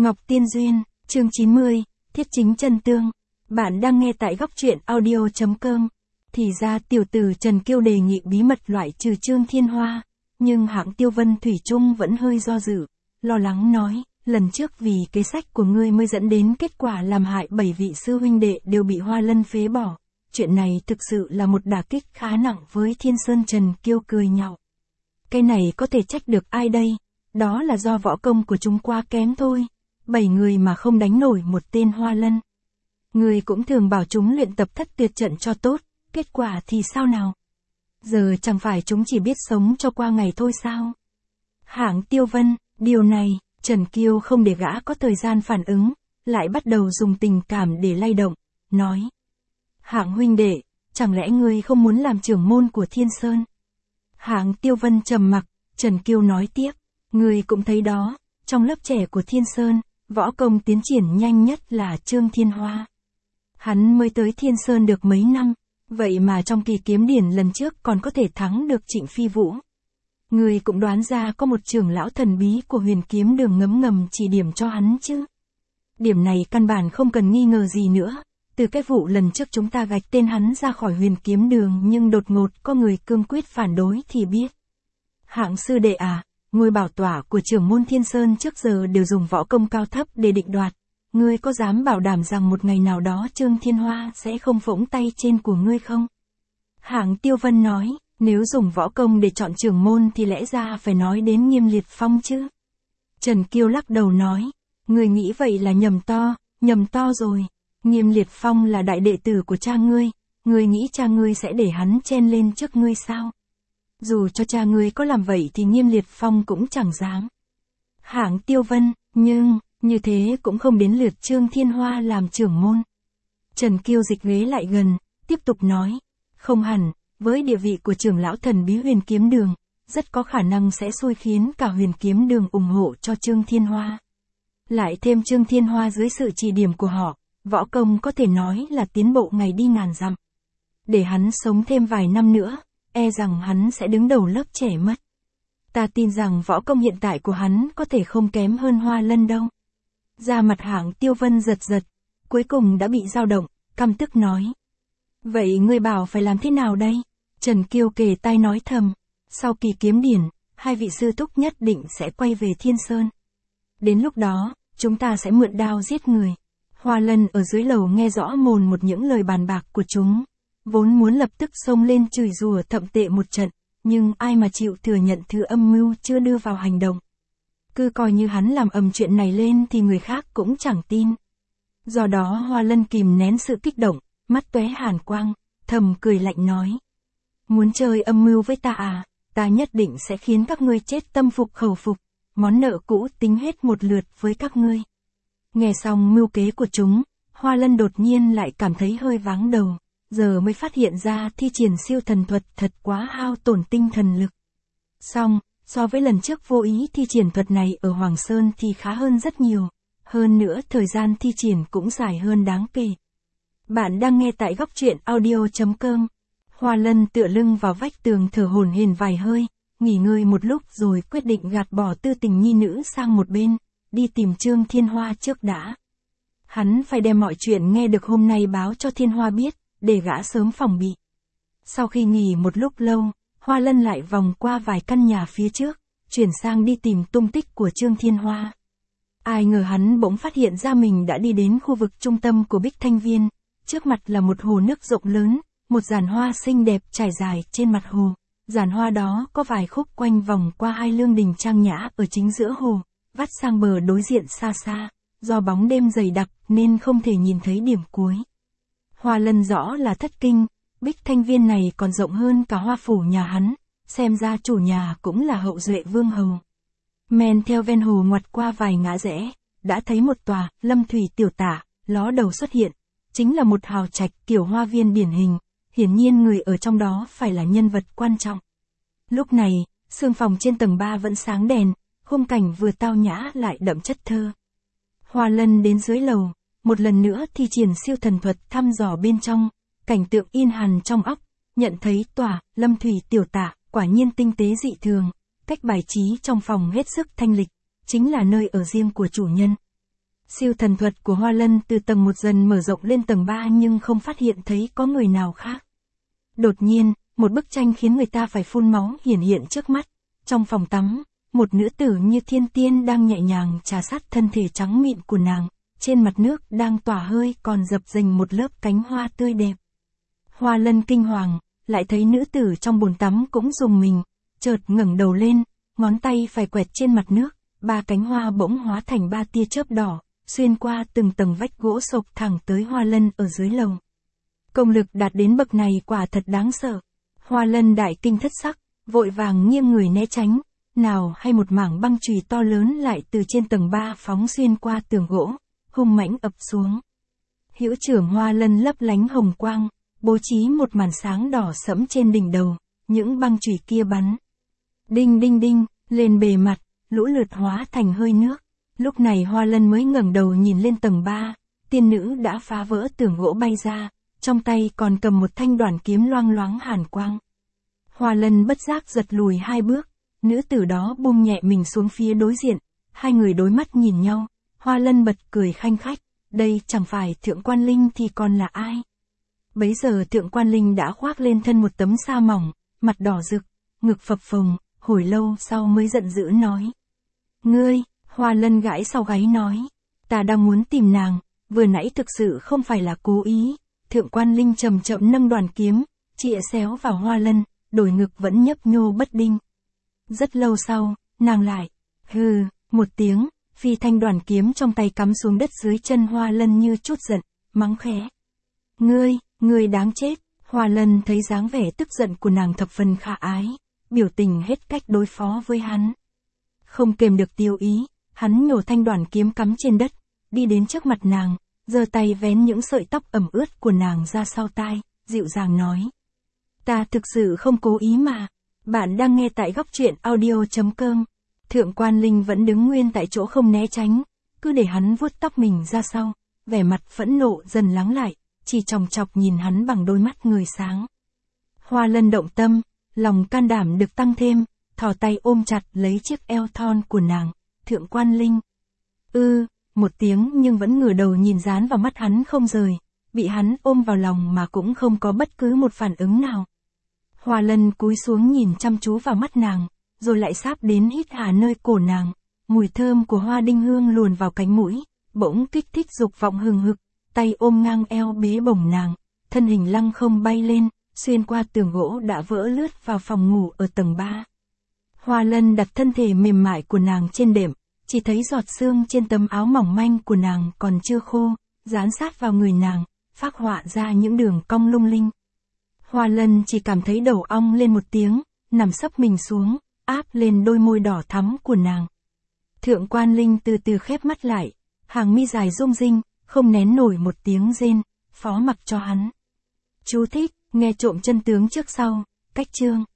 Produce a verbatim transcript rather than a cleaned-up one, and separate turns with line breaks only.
Ngọc Tiên Duyên, chương chín mươi, Thiết Chính Chân Tương. Bạn đang nghe tại góc truyện audio chấm com. Thì ra tiểu tử Trần Kiêu đề nghị bí mật loại trừ Trương Thiên Hoa, nhưng hãng Tiêu Vân Thủy Chung vẫn hơi do dự, lo lắng nói, lần trước vì kế sách của ngươi mới dẫn đến kết quả làm hại bảy vị sư huynh đệ đều bị Hoa Lân phế bỏ. Chuyện này thực sự là một đả kích khá nặng với Thiên Sơn. Trần Kiêu cười nhạo. Cái này có thể trách được ai đây? Đó là do võ công của chúng quá kém thôi. Bảy người mà không đánh nổi một tên Hoa Lân. Người cũng thường bảo chúng luyện tập thất tuyệt trận cho tốt, kết quả thì sao nào? Giờ chẳng phải chúng chỉ biết sống cho qua ngày thôi sao? Hãng Tiêu Vân, điều này, Trần Kiêu không để gã có thời gian phản ứng, lại bắt đầu dùng tình cảm để lay động, nói. Hãng huynh đệ, chẳng lẽ ngươi không muốn làm trưởng môn của Thiên Sơn? Hãng Tiêu Vân trầm mặc, Trần Kiêu nói tiếp, ngươi cũng thấy đó, trong lớp trẻ của Thiên Sơn, võ công tiến triển nhanh nhất là Trương Thiên Hoa. Hắn mới tới Thiên Sơn được mấy năm, vậy mà trong kỳ kiếm điển lần trước còn có thể thắng được Trịnh Phi Vũ. Người cũng đoán ra có một trưởng lão thần bí của Huyền Kiếm Đường ngấm ngầm chỉ điểm cho hắn chứ. Điểm này căn bản không cần nghi ngờ gì nữa, từ cái vụ lần trước chúng ta gạch tên hắn ra khỏi Huyền Kiếm Đường nhưng đột ngột có người cương quyết phản đối thì biết. Hạng sư đệ à, ngôi bảo tỏa của trưởng môn Thiên Sơn trước giờ đều dùng võ công cao thấp để định đoạt. Ngươi có dám bảo đảm rằng một ngày nào đó Trương Thiên Hoa sẽ không phỗng tay trên của ngươi không? Hạng Tiêu Vân nói, nếu dùng võ công để chọn trưởng môn thì lẽ ra phải nói đến Nghiêm Liệt Phong chứ. Trần Kiêu lắc đầu nói, ngươi nghĩ vậy là nhầm to, nhầm to rồi. Nghiêm Liệt Phong là đại đệ tử của cha ngươi, ngươi nghĩ cha ngươi sẽ để hắn chen lên trước ngươi sao? Dù cho cha ngươi có làm vậy thì Nghiêm Liệt Phong cũng chẳng dám. Hạng Tiêu Vân, nhưng, như thế cũng không đến lượt Trương Thiên Hoa làm trưởng môn. Trần Kiêu dịch ghế lại gần, tiếp tục nói, không hẳn, với địa vị của trưởng lão thần bí Huyền Kiếm Đường, rất có khả năng sẽ xui khiến cả Huyền Kiếm Đường ủng hộ cho Trương Thiên Hoa. Lại thêm Trương Thiên Hoa dưới sự chỉ điểm của họ, võ công có thể nói là tiến bộ ngày đi ngàn dặm. Để hắn sống thêm vài năm nữa, e rằng hắn sẽ đứng đầu lớp trẻ mất. Ta tin rằng võ công hiện tại của hắn có thể không kém hơn Hoa Lân đâu. Da mặt Hạng Tiêu Vân giật giật, cuối cùng đã bị dao động, căm tức nói. Vậy ngươi bảo phải làm thế nào đây? Trần Kiêu kề tai nói thầm, sau kỳ kiếm điển, hai vị sư thúc nhất định sẽ quay về Thiên Sơn. Đến lúc đó, chúng ta sẽ mượn đao giết người. Hoa Lân ở dưới lầu nghe rõ mồn một những lời bàn bạc của chúng, vốn muốn lập tức xông lên chửi rủa thậm tệ một trận, nhưng ai mà chịu thừa nhận thứ âm mưu chưa đưa vào hành động. Cứ coi như hắn làm ầm chuyện này lên thì người khác cũng chẳng tin. Do đó Hoa Lân kìm nén sự kích động, mắt tóe hàn quang, thầm cười lạnh nói. Muốn chơi âm mưu với ta à, ta nhất định sẽ khiến các ngươi chết tâm phục khẩu phục, món nợ cũ tính hết một lượt với các ngươi. Nghe xong mưu kế của chúng, Hoa Lân đột nhiên lại cảm thấy hơi váng đầu, giờ mới phát hiện ra thi triển siêu thần thuật thật quá hao tổn tinh thần lực. Xong, so với lần trước vô ý thi triển thuật này ở Hoàng Sơn thì khá hơn rất nhiều, hơn nữa thời gian thi triển cũng dài hơn đáng kể. Bạn đang nghe tại góc truyện audio chấm com. Hoa Lân tựa lưng vào vách tường thở hổn hển vài hơi, nghỉ ngơi một lúc rồi quyết định gạt bỏ tư tình nhi nữ sang một bên, đi tìm Trương Thiên Hoa trước đã. Hắn phải đem mọi chuyện nghe được hôm nay báo cho Thiên Hoa biết, để gã sớm phòng bị. Sau khi nghỉ một lúc lâu, Hoa Lân lại vòng qua vài căn nhà phía trước, chuyển sang đi tìm tung tích của Trương Thiên Hoa. Ai ngờ hắn bỗng phát hiện ra mình đã đi đến khu vực trung tâm của Bích Thanh Viên, trước mặt là một hồ nước rộng lớn, một giàn hoa xinh đẹp trải dài trên mặt hồ. Giàn hoa đó có vài khúc quanh vòng qua hai lương đình trang nhã ở chính giữa hồ, vắt sang bờ đối diện xa xa, do bóng đêm dày đặc nên không thể nhìn thấy điểm cuối. Hoa Lân rõ là thất kinh, Bích Thanh Viên này còn rộng hơn cả hoa phủ nhà hắn, xem ra chủ nhà cũng là hậu duệ vương hầu. Men theo ven hồ ngoặt qua vài ngã rẽ, đã thấy một tòa Lâm Thủy tiểu tả, ló đầu xuất hiện, chính là một hào trạch kiểu hoa viên điển hình, hiển nhiên người ở trong đó phải là nhân vật quan trọng. Lúc này, sương phòng trên tầng ba vẫn sáng đèn, khung cảnh vừa tao nhã lại đậm chất thơ. Hoa Lân đến dưới lầu, một lần nữa thi triển siêu thần thuật thăm dò bên trong, cảnh tượng in hằn trong óc, nhận thấy tòa Lâm Thủy tiểu tả quả nhiên tinh tế dị thường, cách bài trí trong phòng hết sức thanh lịch, chính là nơi ở riêng của chủ nhân. Siêu thần thuật của Hoa Lân từ tầng một dần mở rộng lên tầng ba nhưng không phát hiện thấy có người nào khác. Đột nhiên, một bức tranh khiến người ta phải phun máu hiển hiện trước mắt. Trong phòng tắm, một nữ tử như thiên tiên đang nhẹ nhàng trà sát thân thể trắng mịn của nàng, trên mặt nước đang tỏa hơi còn dập dềnh một lớp cánh hoa tươi đẹp. Hoa Lân kinh hoàng, lại thấy nữ tử trong bồn tắm cũng rùng mình, chợt ngẩng đầu lên, ngón tay phải quẹt trên mặt nước, ba cánh hoa bỗng hóa thành ba tia chớp đỏ, xuyên qua từng tầng vách gỗ sộc thẳng tới Hoa Lân ở dưới lầu. Công lực đạt đến bậc này quả thật đáng sợ. Hoa Lân đại kinh thất sắc, vội vàng nghiêng người né tránh, nào hay một mảng băng chùy to lớn lại từ trên tầng ba phóng xuyên qua tường gỗ, hung mãnh ập xuống. Hữu trưởng Hoa Lân lấp lánh hồng quang, bố trí một màn sáng đỏ sẫm trên đỉnh đầu, những băng chùy kia bắn. Đinh đinh đinh, lên bề mặt, lũ lượt hóa thành hơi nước. Lúc này Hoa Lân mới ngẩng đầu nhìn lên tầng ba, tiên nữ đã phá vỡ tường gỗ bay ra, trong tay còn cầm một thanh đoản kiếm loang loáng hàn quang. Hoa Lân bất giác giật lùi hai bước, nữ tử đó buông nhẹ mình xuống phía đối diện, hai người đối mắt nhìn nhau, Hoa Lân bật cười khanh khách, đây chẳng phải Thượng Quan Linh thì còn là ai? Bấy giờ Thượng Quan Linh đã khoác lên thân một tấm sa mỏng, mặt đỏ rực, ngực phập phồng, hồi lâu sau mới giận dữ nói. Ngươi, Hoa Lân gãi sau gáy nói, ta đang muốn tìm nàng, vừa nãy thực sự không phải là cố ý. Thượng Quan Linh chậm chậm nâng đoàn kiếm, chĩa xéo vào Hoa Lân, đồi ngực vẫn nhấp nhô bất định. Rất lâu sau, nàng lại, hừ, một tiếng, phi thanh đoàn kiếm trong tay cắm xuống đất dưới chân Hoa Lân như chút giận, mắng khẽ. Ngươi, ngươi đáng chết. Hoa Lân thấy dáng vẻ tức giận của nàng thập phần khả ái, biểu tình hết cách đối phó với hắn. Không kềm được tiêu ý, hắn nhổ thanh đoàn kiếm cắm trên đất, đi đến trước mặt nàng, giơ tay vén những sợi tóc ẩm ướt của nàng ra sau tai, dịu dàng nói. Ta thực sự không cố ý mà. Bạn đang nghe tại góc truyện audio chấm com. Thượng Quan Linh vẫn đứng nguyên tại chỗ không né tránh, cứ để hắn vuốt tóc mình ra sau, vẻ mặt phẫn nộ dần lắng lại, chỉ chòng chọc nhìn hắn bằng đôi mắt người sáng. Hoa Lân động tâm, lòng can đảm được tăng thêm, thò tay ôm chặt lấy chiếc eo thon của nàng. Thượng Quan Linh. Ư, một tiếng nhưng vẫn ngửa đầu nhìn dán vào mắt hắn không rời, bị hắn ôm vào lòng mà cũng không có bất cứ một phản ứng nào. Hoa Lân cúi xuống nhìn chăm chú vào mắt nàng, rồi lại sáp đến hít hà nơi cổ nàng, mùi thơm của hoa đinh hương luồn vào cánh mũi, bỗng kích thích dục vọng hừng hực, tay ôm ngang eo bế bổng nàng, thân hình lăng không bay lên, xuyên qua tường gỗ đã vỡ lướt vào phòng ngủ ở tầng ba. Hoa Lân đặt thân thể mềm mại của nàng trên đệm, chỉ thấy giọt sương trên tấm áo mỏng manh của nàng còn chưa khô, dán sát vào người nàng, phác họa ra những đường cong lung linh. Hoa Lân chỉ cảm thấy đầu ong lên một tiếng, nằm sấp mình xuống, áp lên đôi môi đỏ thắm của nàng. Thượng Quan Linh từ từ khép mắt lại, hàng mi dài rung rinh, không nén nổi một tiếng rên, phó mặc cho hắn. Chú thích, nghe trộm chân tướng trước sau, cách chương.